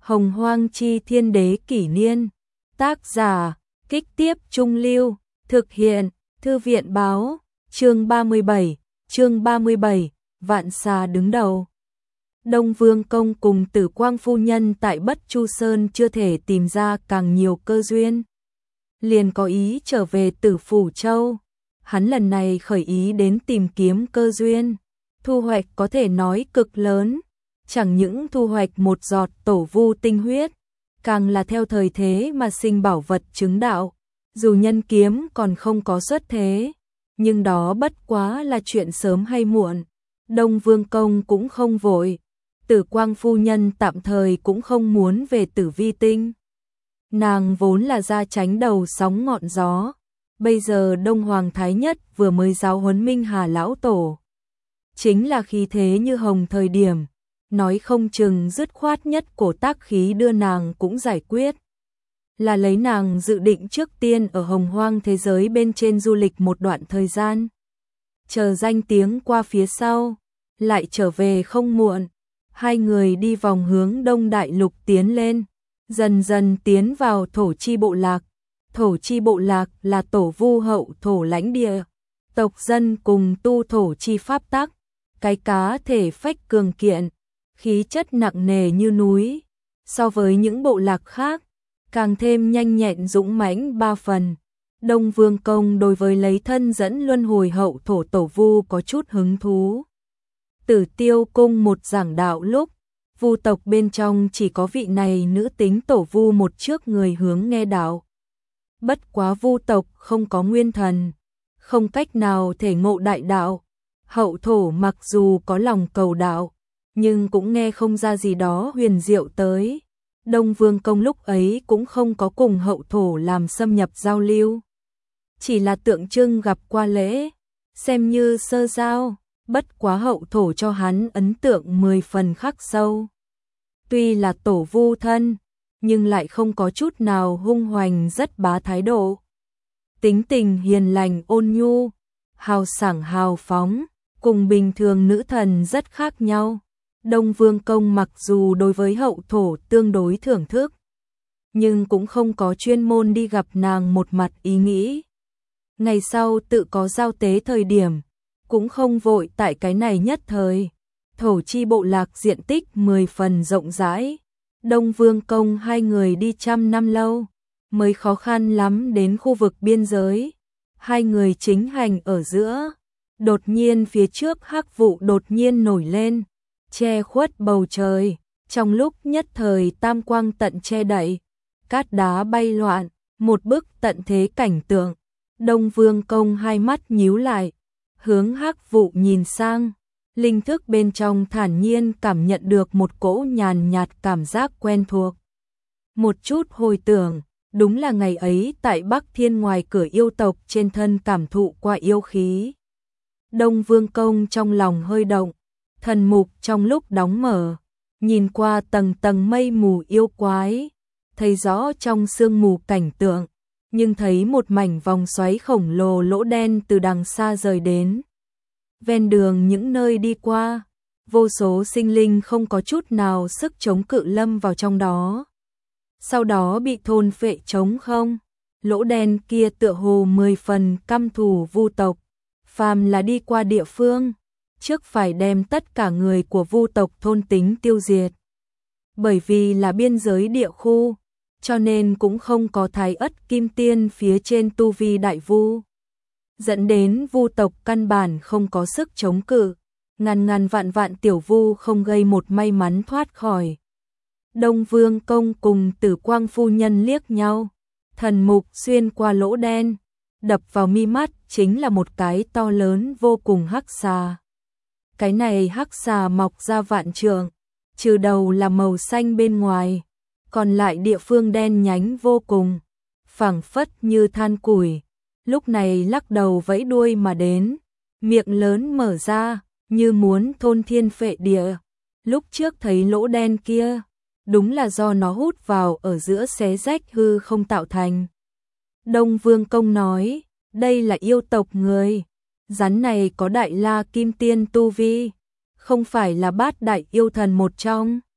Hồng Hoang Chi Thiên Đế Kỷ Niên. Tác giả, Kích Tiếp Trung Lưu. Thực hiện, Thư viện Báo. Chương 37, Vạn Xà đứng đầu. Đông Vương Công cùng Tử Quang Phu Nhân tại Bất Chu Sơn chưa thể tìm ra càng nhiều cơ duyên, liền có ý trở về Tử Phủ Châu. Hắn lần này khởi ý đến tìm kiếm cơ duyên, thu hoạch có thể nói cực lớn, chẳng những thu hoạch một giọt tổ vu tinh huyết, càng là theo thời thế mà sinh bảo vật chứng đạo. Dù nhân kiếm còn không có xuất thế, nhưng đó bất quá là chuyện sớm hay muộn. Đông Vương Công cũng không vội, Tử Quang Phu Nhân tạm thời cũng không muốn về Tử Vi Tinh. Nàng vốn là gia tránh đầu sóng ngọn gió, bây giờ Đông Hoàng Thái Nhất vừa mới giáo huấn Minh Hà Lão Tổ. Chính là khí thế như hồng thời điểm, nói không chừng dứt khoát nhất cổ tác khí đưa nàng cũng giải quyết. Là lấy nàng dự định trước tiên ở Hồng Hoang thế giới bên trên du lịch một đoạn thời gian. Chờ danh tiếng qua phía sau, lại trở về không muộn. Hai người đi vòng hướng Đông Đại Lục tiến lên, dần dần tiến vào Thổ Chi Bộ Lạc. Thổ Chi Bộ Lạc là tổ vu hậu thổ lãnh địa, tộc dân cùng tu thổ chi pháp tắc, cái cá thể phách cường kiện, khí chất nặng nề như núi, so với những bộ lạc khác, càng thêm nhanh nhẹn dũng mãnh ba phần. Đông Vương Công đối với lấy thân dẫn luân hồi hậu thổ tổ vu có chút hứng thú. Tử Tiêu Cung một giảng đạo lúc, vu tộc bên trong chỉ có vị này nữ tính tổ vu một trước người hướng nghe đạo. Bất quá vu tộc không có nguyên thần, không cách nào thể ngộ đại đạo. Hậu thổ mặc dù có lòng cầu đạo, nhưng cũng nghe không ra gì đó huyền diệu tới. Đông Vương Công lúc ấy cũng không có cùng hậu thổ làm xâm nhập giao lưu, chỉ là tượng trưng gặp qua lễ, xem như sơ giao. Bất quá hậu thổ cho hắn ấn tượng 10 phần khắc sâu. Tuy là tổ vu thân, nhưng lại không có chút nào hung hoành rất bá thái độ. Tính tình hiền lành ôn nhu, hào sảng hào phóng, cùng bình thường nữ thần rất khác nhau. Đông Vương Công mặc dù đối với hậu thổ tương đối thưởng thức, nhưng cũng không có chuyên môn đi gặp nàng một mặt ý nghĩ. Ngày sau tự có giao tế thời điểm, cũng không vội tại cái này nhất thời. Thổ Chi Bộ Lạc diện tích 10 phần rộng rãi, Đông Vương Công hai người đi trăm năm lâu, mới khó khăn lắm đến khu vực biên giới. Hai người chính hành ở giữa, đột nhiên phía trước hắc vụ đột nhiên nổi lên, che khuất bầu trời. Trong lúc nhất thời tam quang tận che đậy, cát đá bay loạn, một bức tận thế cảnh tượng. Đông Vương Công hai mắt nhíu lại, hướng hắc vụ nhìn sang, linh thức bên trong thản nhiên cảm nhận được một cỗ nhàn nhạt cảm giác quen thuộc. Một chút hồi tưởng, đúng là ngày ấy tại Bắc Thiên ngoài cửa yêu tộc trên thân cảm thụ qua yêu khí. Đông Vương Công trong lòng hơi động, thần mục trong lúc đóng mở, nhìn qua tầng tầng mây mù yêu quái, thấy rõ trong sương mù cảnh tượng, nhưng thấy một mảnh vòng xoáy khổng lồ lỗ đen từ đằng xa rời đến. Ven đường những nơi đi qua, vô số sinh linh không có chút nào sức chống cự lâm vào trong đó. Sau đó bị thôn phệ trống không. Lỗ đen kia tựa hồ 10 phần căm thù vu tộc, phàm là đi qua địa phương, trước phải đem tất cả người của vu tộc thôn tính tiêu diệt. Bởi vì là biên giới địa khu, cho nên cũng không có Thái Ất Kim Tiên phía trên tu vi đại vu, dẫn đến vu tộc căn bản không có sức chống cự, ngàn ngàn vạn vạn tiểu vu không gây một may mắn thoát khỏi. Đông Vương Công cùng Tử Quang Phu Nhân liếc nhau, thần mục xuyên qua lỗ đen, đập vào mi mắt chính là một cái to lớn vô cùng hắc xà. Cái này hắc xà mọc ra vạn trượng, trừ đầu là màu xanh bên ngoài, còn lại địa phương đen nhánh vô cùng, phảng phất như than củi. Lúc này lắc đầu vẫy đuôi mà đến, miệng lớn mở ra, như muốn thôn thiên phệ địa. Lúc trước thấy lỗ đen kia, đúng là do nó hút vào ở giữa xé rách hư không tạo thành. Đông Vương Công nói, đây là yêu tộc người, rắn này có đại la kim tiên tu vi, không phải là bát đại yêu thần một trong.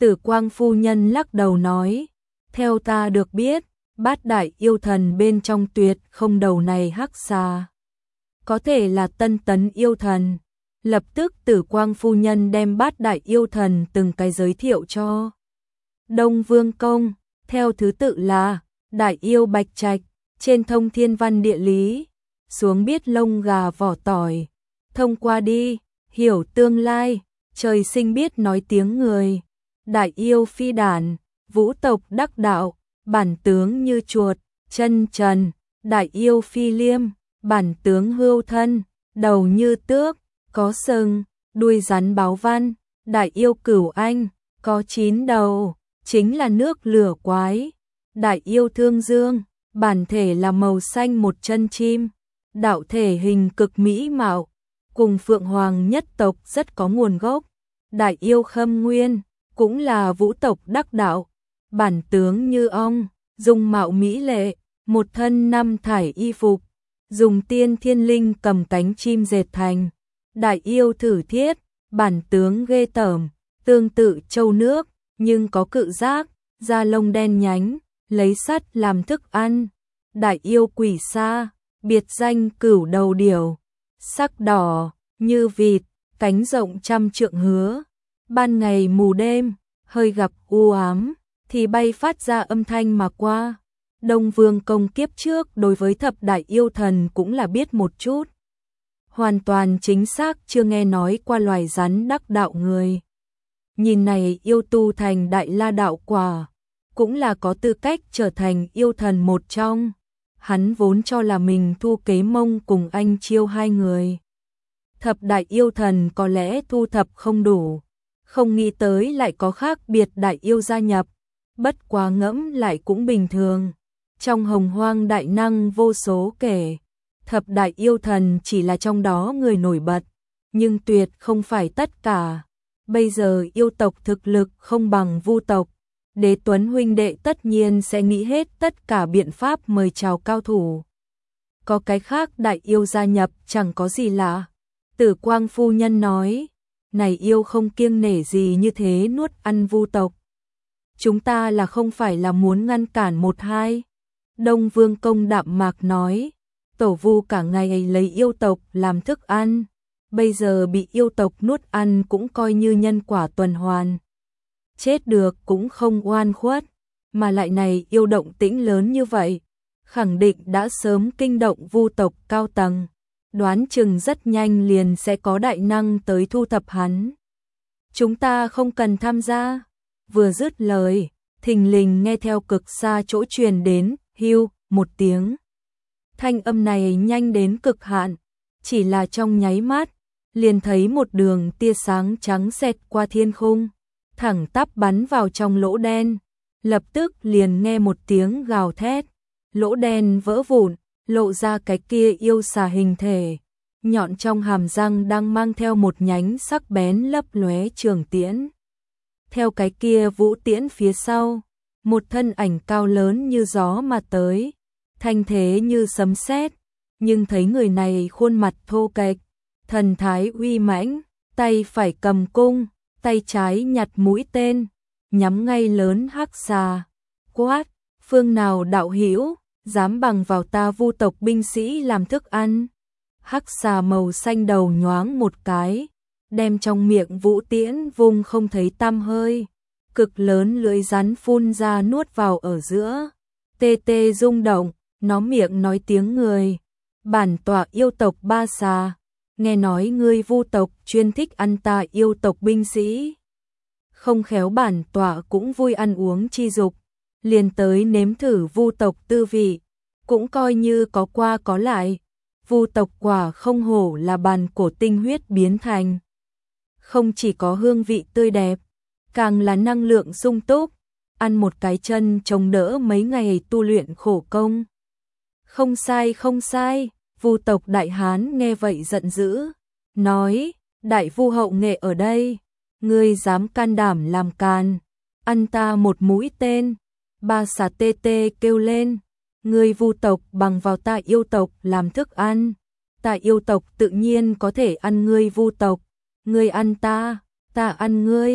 Tử Quang phu nhân lắc đầu nói, theo ta được biết, bát đại yêu thần bên trong tuyệt không đầu này hắc xà. Có thể là Tân Tấn yêu thần. Lập tức Tử Quang phu nhân đem bát đại yêu thần từng cái giới thiệu cho Đông Vương Công, theo thứ tự là đại yêu Bạch Trạch, trên thông thiên văn địa lý, xuống biết lông gà vỏ tỏi, thông qua đi, hiểu tương lai, trời sinh biết nói tiếng người, đại yêu Phi Đản, vũ tộc đắc đạo, bản tướng như chuột, chân trần, đại yêu Phi Liêm, bản tướng hươu thân, đầu như tước, có sừng, đuôi rắn báo văn, đại yêu Cửu Anh, có 9 đầu, chính là nước lửa quái, đại yêu Thương Dương, bản thể là màu xanh một chân chim, đạo thể hình cực mỹ mạo, cùng Phượng Hoàng nhất tộc rất có nguồn gốc, đại yêu Khâm Nguyên, cũng là vũ tộc đắc đạo, bản tướng như ong, dung mạo mỹ lệ, một thân 5 thải y phục, dùng tiên thiên linh cầm cánh chim dệt thành, đại yêu Thử Thiết, bản tướng ghê tởm, tương tự trâu nước, nhưng có cự giác, da lông đen nhánh, lấy sắt làm thức ăn, đại yêu Quỷ Sa, biệt danh Cửu Đầu Điểu, sắc đỏ như vịt, cánh rộng 100 trượng hứa, ban ngày mù đêm, hơi gặp u ám thì bay phát ra âm thanh mà qua. Đông Vương Công kiếp trước đối với thập đại yêu thần cũng là biết một chút. Hoàn toàn chính xác chưa nghe nói qua loài rắn đắc đạo người. Nhìn này yêu tu thành đại la đạo quả, cũng là có tư cách trở thành yêu thần một trong. Hắn vốn cho là mình thu kế mông cùng anh Chiêu 2 người. Thập đại yêu thần có lẽ thu thập không đủ, không nghĩ tới lại có khác biệt đại yêu gia nhập, bất quá ngẫm lại cũng bình thường. Trong hồng hoang đại năng vô số kể, thập đại yêu thần chỉ là trong đó người nổi bật, nhưng tuyệt không phải tất cả. Bây giờ yêu tộc thực lực không bằng vu tộc, Đế Tuấn huynh đệ tất nhiên sẽ nghĩ hết tất cả biện pháp mời chào cao thủ. Có cái khác đại yêu gia nhập chẳng có gì lạ. Tử Quang phu nhân nói, này yêu không kiêng nể gì như thế nuốt ăn vu tộc. Chúng ta là không phải là muốn ngăn cản một hai. Đông Vương Công đạm mạc nói, tổ vu cả ngày lấy yêu tộc làm thức ăn, bây giờ bị yêu tộc nuốt ăn cũng coi như nhân quả tuần hoàn. Chết được cũng không oan khuất, mà lại này yêu động tĩnh lớn như vậy, khẳng định đã sớm kinh động vu tộc cao tầng, đoán chừng rất nhanh liền sẽ có đại năng tới thu thập hắn. Chúng ta không cần tham gia. Vừa dứt lời, thình lình nghe theo cực xa chỗ truyền đến, hưu, một tiếng. Thanh âm này nhanh đến cực hạn, chỉ là trong nháy mắt, liền thấy một đường tia sáng trắng xẹt qua thiên khung, thẳng tắp bắn vào trong lỗ đen, lập tức liền nghe một tiếng gào thét, lỗ đen vỡ vụn, lộ ra cái kia yêu xà hình thể, nhọn trong hàm răng đang mang theo một nhánh sắc bén lấp lóe trường tiễn. Theo cái kia vũ tiễn phía sau, một thân ảnh cao lớn như gió mà tới, thanh thế như sấm sét, nhưng thấy người này khuôn mặt thô kệch, thần thái uy mãnh, tay phải cầm cung, tay trái nhặt mũi tên, nhắm ngay lớn hắc xà, quát, phương nào đạo hữu dám bằng vào ta vu tộc binh sĩ làm thức ăn. Hắc xà màu xanh đầu nhoáng một cái, đem trong miệng vũ tiễn vùng không thấy tăm hơi, cực lớn lưỡi rắn phun ra nuốt vào ở giữa, tê tê rung động, nó miệng nói tiếng người, bản tọa yêu tộc Ba Xà, nghe nói ngươi vu tộc chuyên thích ăn ta yêu tộc binh sĩ. Không khéo bản tọa cũng vui ăn uống chi dục, liền tới nếm thử vu tộc tư vị, cũng coi như có qua có lại. Vu tộc quả không hổ là bàn cổ tinh huyết biến thành. Không chỉ có hương vị tươi đẹp, càng là năng lượng sung túc, ăn một cái chân chống đỡ mấy ngày tu luyện khổ công. Không sai không sai, vu tộc đại hán nghe vậy giận dữ, nói, đại vu hậu nghệ ở đây, ngươi dám can đảm làm càn, ăn ta một mũi tên. Ba Xà tê tê kêu lên, ngươi vu tộc bằng vào ta yêu tộc làm thức ăn, ta yêu tộc tự nhiên có thể ăn ngươi vu tộc, ngươi ăn ta, ta ăn ngươi,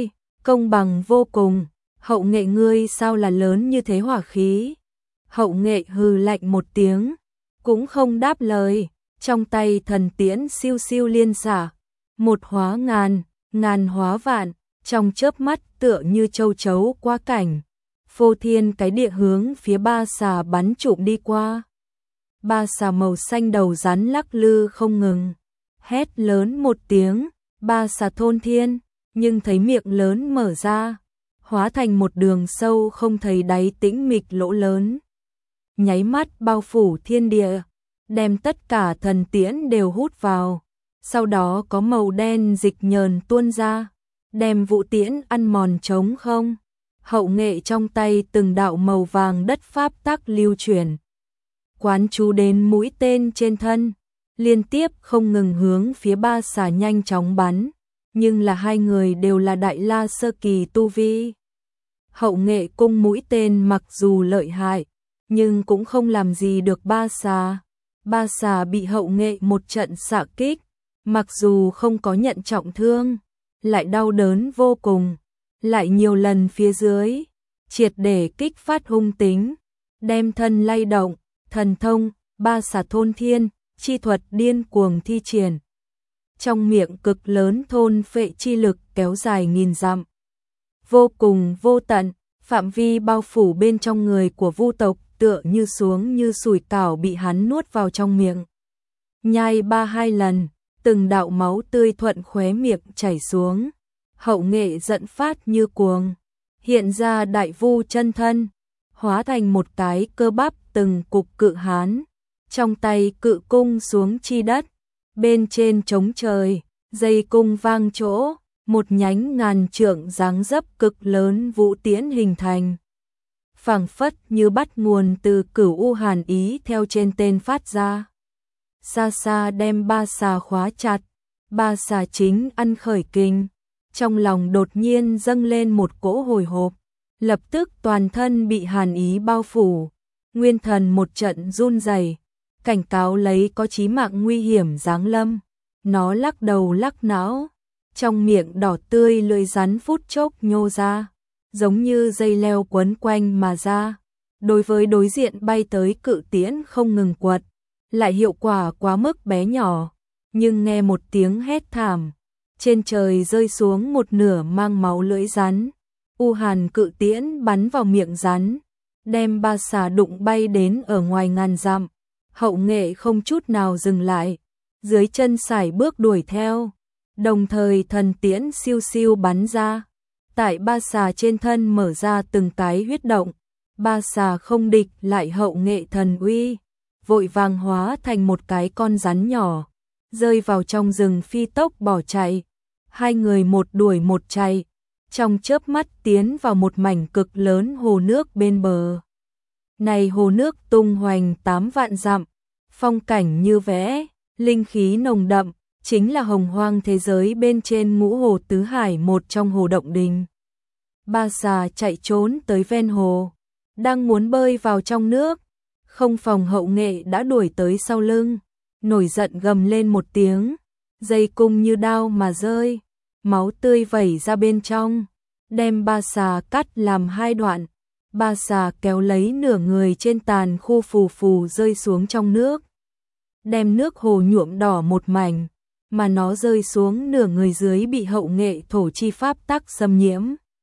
công bằng vô cùng, Hậu Nghệ ngươi sao là lớn như thế hỏa khí? Hậu Nghệ hừ lạnh một tiếng, cũng không đáp lời, trong tay thần tiễn siêu siêu liên xả, một hóa ngàn, ngàn hóa vạn, trong chớp mắt tựa như châu chấu qua cảnh, phô thiên cái địa hướng phía ba xà bắn trụm đi qua. Ba xà màu xanh đầu rắn lắc lư không ngừng, hét lớn một tiếng, ba xà thôn thiên, nhưng thấy miệng lớn mở ra, hóa thành một đường sâu không thấy đáy tĩnh mịch lỗ lớn. Nháy mắt bao phủ thiên địa, đem tất cả thần tiễn đều hút vào, sau đó có màu đen dịch nhờn tuôn ra, đem vũ tiễn ăn mòn trống không. Hậu Nghệ trong tay từng đạo màu vàng đất pháp tắc lưu chuyển, quán chú đến mũi tên trên thân, liên tiếp không ngừng hướng phía ba xà nhanh chóng bắn, nhưng là hai người đều là đại la sơ kỳ tu vi. Hậu Nghệ cung mũi tên mặc dù lợi hại, nhưng cũng không làm gì được ba xà. Ba xà bị Hậu Nghệ một trận xạ kích, mặc dù không có nhận trọng thương, lại đau đớn vô cùng, lại nhiều lần phía dưới, triệt để kích phát hung tính, đem thân lay động, thần thông, ba xà thôn thiên, chi thuật điên cuồng thi triển. Trong miệng cực lớn thôn phệ chi lực kéo dài nghìn dặm, vô cùng vô tận, phạm vi bao phủ bên trong người của Vu tộc tựa như xuống như sủi cảo bị hắn nuốt vào trong miệng. Nhai 3-2 lần, từng đạo máu tươi thuận khóe miệng chảy xuống. Hậu Nghệ giận phát như cuồng, hiện ra đại vu chân thân, hóa thành một cái cơ bắp từng cục cự hán, trong tay cự cung xuống chi đất, bên trên trống trời, dây cung vang chỗ, một nhánh ngàn trượng dáng dấp cực lớn vũ tiễn hình thành. Phảng phất như bắt nguồn từ Cửu U hàn ý theo trên tên phát ra. Xa xa đem ba xà khóa chặt, ba xà chính ăn khởi kinh, trong lòng đột nhiên dâng lên một cỗ hồi hộp, lập tức toàn thân bị hàn ý bao phủ, nguyên thần một trận run rẩy, cảnh cáo lấy có chí mạng nguy hiểm giáng lâm. Nó lắc đầu lắc não, trong miệng đỏ tươi lưỡi rắn phút chốc nhô ra, giống như dây leo quấn quanh mà ra. Đối với đối diện bay tới cự tiễn không ngừng quật, lại hiệu quả quá mức bé nhỏ, nhưng nghe một tiếng hét thảm, trên trời rơi xuống một nửa mang máu lưỡi rắn. U hàn cự tiễn bắn vào miệng rắn, đem ba xà đụng bay đến ở ngoài ngàn dặm. Hậu Nghệ không chút nào dừng lại, dưới chân sải bước đuổi theo, đồng thời thần tiễn siêu siêu bắn ra. Tại ba xà trên thân mở ra từng cái huyết động, ba xà không địch lại Hậu Nghệ thần uy, vội vàng hóa thành một cái con rắn nhỏ, rơi vào trong rừng phi tốc bỏ chạy. Hai người một đuổi một chạy, trong chớp mắt tiến vào một mảnh cực lớn hồ nước bên bờ. Này hồ nước tung hoành 8 vạn dặm, phong cảnh như vẽ, linh khí nồng đậm, chính là hồng hoang thế giới bên trên ngũ hồ tứ hải một trong hồ Động Đình. Ba xà chạy trốn tới ven hồ, đang muốn bơi vào trong nước, không phòng Hậu Nghệ đã đuổi tới sau lưng, nổi giận gầm lên một tiếng, dây cung như đao mà rơi, máu tươi vẩy ra bên trong, đem ba xà cắt làm hai đoạn. Ba xà kéo lấy nửa người trên tàn khô phù phù rơi xuống trong nước, đem nước hồ nhuộm đỏ một mảnh, mà nó rơi xuống nửa người dưới bị Hậu Nghệ thổ chi pháp tắc xâm nhiễm,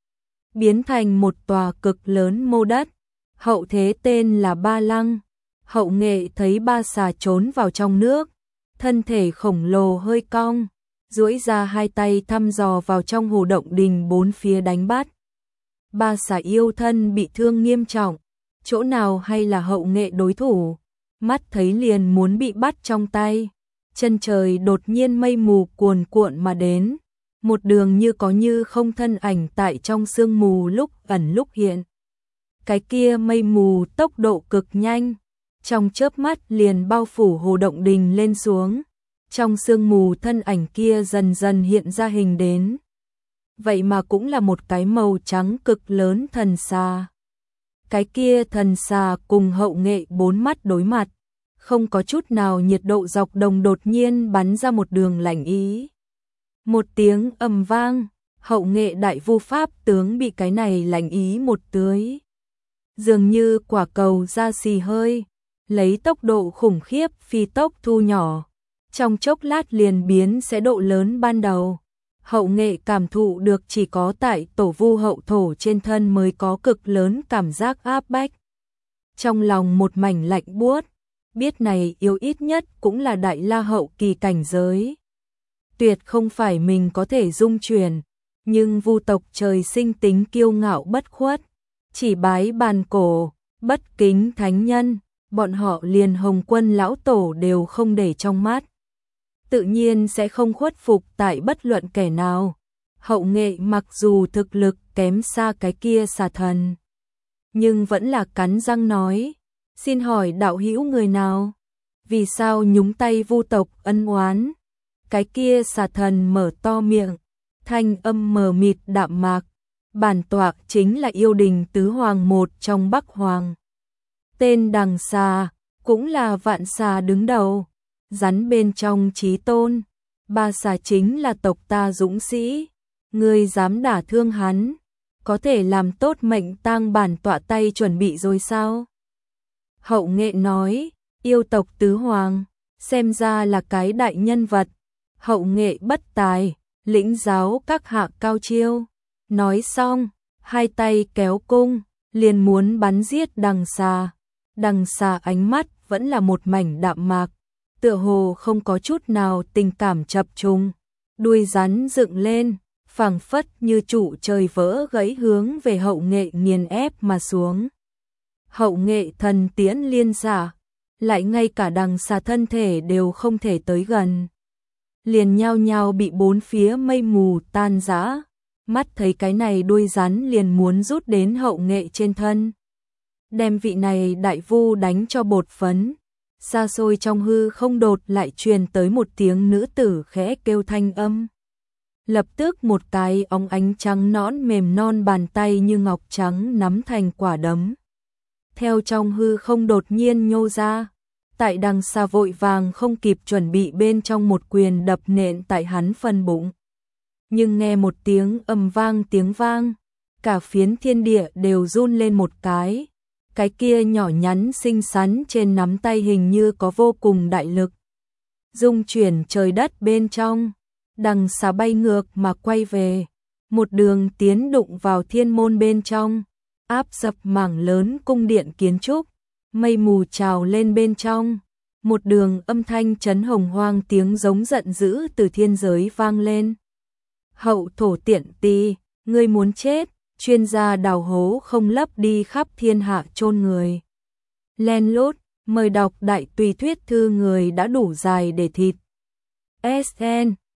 biến thành một tòa cực lớn mô đất. Hậu thế tên là Ba Lăng. Hậu Nghệ thấy ba xà trốn vào trong nước, thân thể khổng lồ hơi cong, duỗi ra hai tay thăm dò vào trong hồ Động Đình bốn phía đánh bắt. Ba xà yêu thân bị thương nghiêm trọng, chỗ nào hay là Hậu Nghệ đối thủ, mắt thấy liền muốn bị bắt trong tay. Chân trời đột nhiên mây mù cuồn cuộn mà đến, một đường như có như không thân ảnh tại trong sương mù lúc ẩn lúc hiện. Cái kia mây mù tốc độ cực nhanh, trong chớp mắt liền bao phủ hồ Động Đình lên xuống. Trong sương mù thân ảnh kia dần dần hiện ra hình đến. Vậy mà cũng là một cái màu trắng cực lớn thần xà. Cái kia thần xà cùng Hậu Nghệ bốn mắt đối mặt, không có chút nào nhiệt độ dọc đồng đột nhiên bắn ra một đường lạnh ý. Một tiếng ầm vang, Hậu nghệ đại vu pháp tướng bị cái này lạnh ý một tưới. Dường như quả cầu ra xì hơi, lấy tốc độ khủng khiếp phi tốc thu nhỏ. Trong chốc lát liền biến sẽ độ lớn ban đầu. Hậu nghệ cảm thụ được chỉ có tại tổ vu hậu thổ trên thân mới có cực lớn cảm giác áp bách. Trong lòng một mảnh lạnh buốt, biết này yếu ít nhất cũng là đại la hậu kỳ cảnh giới. Tuyệt không phải mình có thể dung chuyển, nhưng vu tộc trời sinh tính kiêu ngạo bất khuất, chỉ bái bàn cổ, bất kính thánh nhân, bọn họ liền Hồng Quân lão tổ đều không để trong mắt. Tự nhiên sẽ không khuất phục tại bất luận kẻ nào. Hậu nghệ mặc dù thực lực kém xa cái kia xà thần, nhưng vẫn là cắn răng nói, xin hỏi đạo hữu người nào? Vì sao nhúng tay vu tộc ân oán? Cái kia xà thần mở to miệng, thanh âm mờ mịt đạm mạc, bản tọa chính là yêu đình tứ hoàng một trong Bắc Hoàng. Tên Đằng Xà, cũng là vạn xà đứng đầu, rắn bên trong chí tôn, ba xà chính là tộc ta dũng sĩ, ngươi dám đả thương hắn, có thể làm tốt mệnh tang bản tọa tay chuẩn bị rồi sao? Hậu nghệ nói, yêu tộc tứ hoàng, xem ra là cái đại nhân vật. Hậu nghệ bất tài, lĩnh giáo các hạ cao chiêu. Nói xong, hai tay kéo cung, liền muốn bắn giết Đằng Xà. Đằng Xà ánh mắt vẫn là một mảnh đạm mạc, tựa hồ không có chút nào tình cảm chập trùng. Đuôi rắn dựng lên, phảng phất như trụ trời vỡ gãy hướng về hậu nghệ nghiền ép mà xuống. Hậu nghệ thần tiễn liên xả, lại ngay cả Đằng Xà thân thể đều không thể tới gần. Liền nhao nhao bị bốn phía mây mù tan rã, mắt thấy cái này đuôi rắn liền muốn rút đến hậu nghệ trên thân. Đem vị này đại vu đánh cho bột phấn, xa xôi trong hư không đột lại truyền tới một tiếng nữ tử khẽ kêu thanh âm. Lập tức một cái óng ánh trắng nõn mềm non bàn tay như ngọc trắng nắm thành quả đấm. Theo trong hư không đột nhiên nhô ra, tại Đằng Xà vội vàng không kịp chuẩn bị bên trong một quyền đập nện tại hắn phần bụng. Nhưng nghe một tiếng tiếng vang, cả phiến thiên địa đều run lên một cái kia nhỏ nhắn xinh xắn trên nắm tay hình như có vô cùng đại lực. Dung chuyển trời đất bên trong, Đằng Xà bay ngược mà quay về, một đường tiến đụng vào thiên môn bên trong, áp sập mảng lớn cung điện kiến trúc, mây mù trào lên bên trong, một đường âm thanh chấn hồng hoang tiếng giống giận dữ từ thiên giới vang lên. Hậu thổ tiện tì, ngươi muốn chết, chuyên gia đào hố không lấp đi khắp thiên hạ chôn người. Len lút, mời đọc đại tùy thuyết thư người đã đủ dài để thịt. SN